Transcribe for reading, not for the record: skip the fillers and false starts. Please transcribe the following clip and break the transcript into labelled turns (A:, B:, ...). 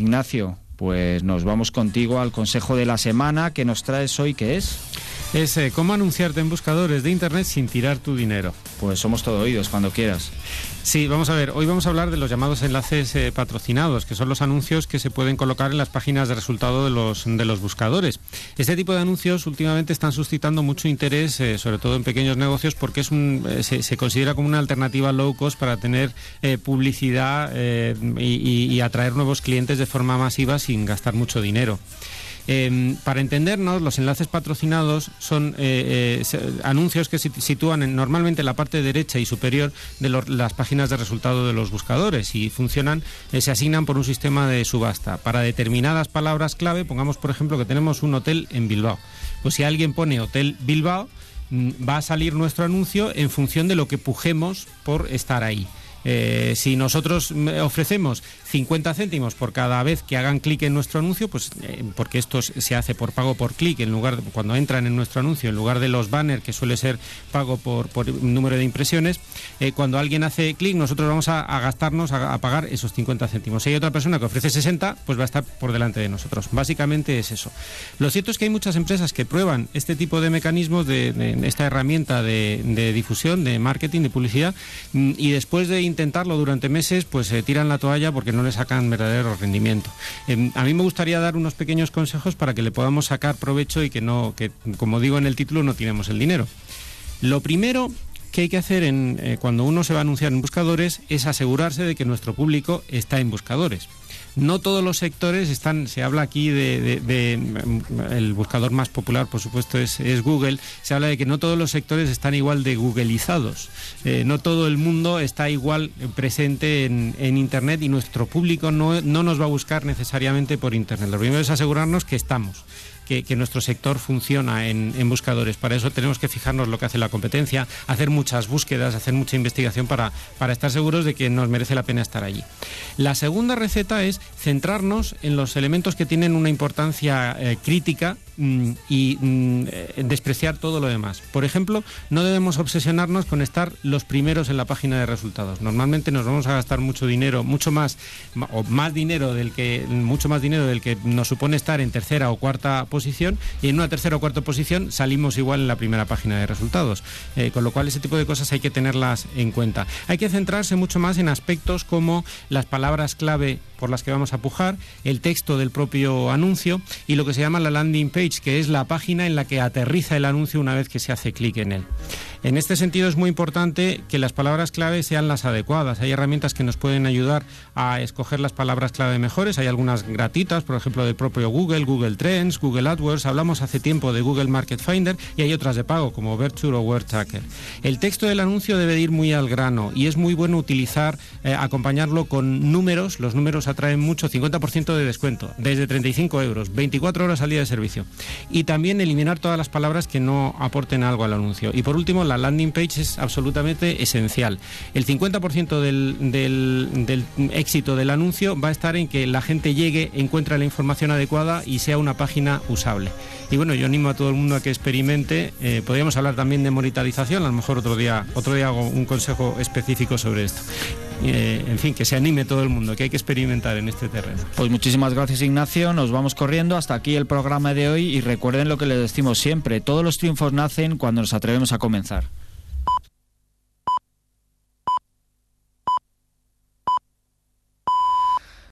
A: Ignacio, pues nos vamos contigo al consejo de la semana que nos traes hoy, ¿qué es?
B: Es cómo anunciarte en buscadores de internet sin tirar tu dinero.
A: Pues somos todo oídos, cuando quieras.
B: Sí, vamos a ver, hoy vamos a hablar de los llamados enlaces patrocinados, que son los anuncios que se pueden colocar en las páginas de resultado de los buscadores. Este tipo de anuncios últimamente están suscitando mucho interés, sobre todo en pequeños negocios, porque se considera como una alternativa low cost para tener publicidad y atraer nuevos clientes de forma masiva sin gastar mucho dinero. Para entendernos, los enlaces patrocinados son anuncios que se sitúan normalmente en la parte derecha y superior de las páginas de resultado de los buscadores y funcionan, se asignan por un sistema de subasta. Para determinadas palabras clave, pongamos por ejemplo que tenemos un hotel en Bilbao. Pues si alguien pone Hotel Bilbao, va a salir nuestro anuncio en función de lo que pujemos por estar ahí. Si nosotros ofrecemos 50 céntimos por cada vez que hagan clic en nuestro anuncio, pues porque esto se hace por pago por clic, en lugar cuando entran en nuestro anuncio, en lugar de los banners, que suele ser pago por número de impresiones, cuando alguien hace clic, nosotros vamos a gastarnos, a pagar esos 50 céntimos. Si hay otra persona que ofrece 60, pues va a estar por delante de nosotros. Básicamente es eso. Lo cierto es que hay muchas empresas que prueban este tipo de mecanismos, de esta herramienta de difusión, de marketing, de publicidad, y después de intentarlo durante meses, pues tiran la toalla porque no le sacan verdadero rendimiento. A mí me gustaría dar unos pequeños consejos para que le podamos sacar provecho y que como digo en el título, no tiremos el dinero. Lo primero que hay que hacer cuando uno se va a anunciar en buscadores es asegurarse de que nuestro público está en buscadores. No todos los sectores están, se habla aquí el buscador más popular, por supuesto, es Google. Se habla de que no todos los sectores están igual de googleizados. No todo el mundo está igual presente en Internet y nuestro público no nos va a buscar necesariamente por Internet. Lo primero es asegurarnos que estamos. Que nuestro sector funciona en buscadores. Para eso tenemos que fijarnos lo que hace la competencia, hacer muchas búsquedas, hacer mucha investigación para estar seguros de que nos merece la pena estar allí. La segunda receta es centrarnos en los elementos que tienen una importancia crítica y despreciar todo lo demás. Por ejemplo, no debemos obsesionarnos con estar los primeros en la página de resultados. Normalmente nos vamos a gastar mucho dinero, mucho más dinero del que nos supone estar en tercera o cuarta posición, y en una tercera o cuarta posición salimos igual en la primera página de resultados. Con lo cual ese tipo de cosas hay que tenerlas en cuenta. Hay que centrarse mucho más en aspectos como las palabras clave por las que vamos a pujar, el texto del propio anuncio y lo que se llama la landing page, que es la página en la que aterriza el anuncio una vez que se hace clic en él. En este sentido es muy importante que las palabras clave sean las adecuadas. Hay herramientas que nos pueden ayudar a escoger las palabras clave mejores. Hay algunas gratuitas, por ejemplo, del propio Google, Google Trends, Google AdWords. Hablamos hace tiempo de Google Market Finder y hay otras de pago como Virtual o Word Tracker. El texto del anuncio debe ir muy al grano y es muy bueno acompañarlo con números. Los números atraen mucho, 50% de descuento, desde 35 euros, 24 horas al día de servicio. Y también eliminar todas las palabras que no aporten algo al anuncio. Y por último, la landing page es absolutamente esencial. El 50% del éxito del anuncio va a estar en que la gente llegue, encuentre la información adecuada y sea una página usable. Y bueno, yo animo a todo el mundo a que experimente. Podríamos hablar también de monetarización, a lo mejor otro día hago un consejo específico sobre esto. En fin, que se anime todo el mundo, que hay que experimentar en este terreno.
A: Pues muchísimas gracias, Ignacio, nos vamos corriendo. Hasta aquí el programa de hoy y recuerden lo que les decimos siempre: todos los triunfos nacen cuando nos atrevemos a comenzar.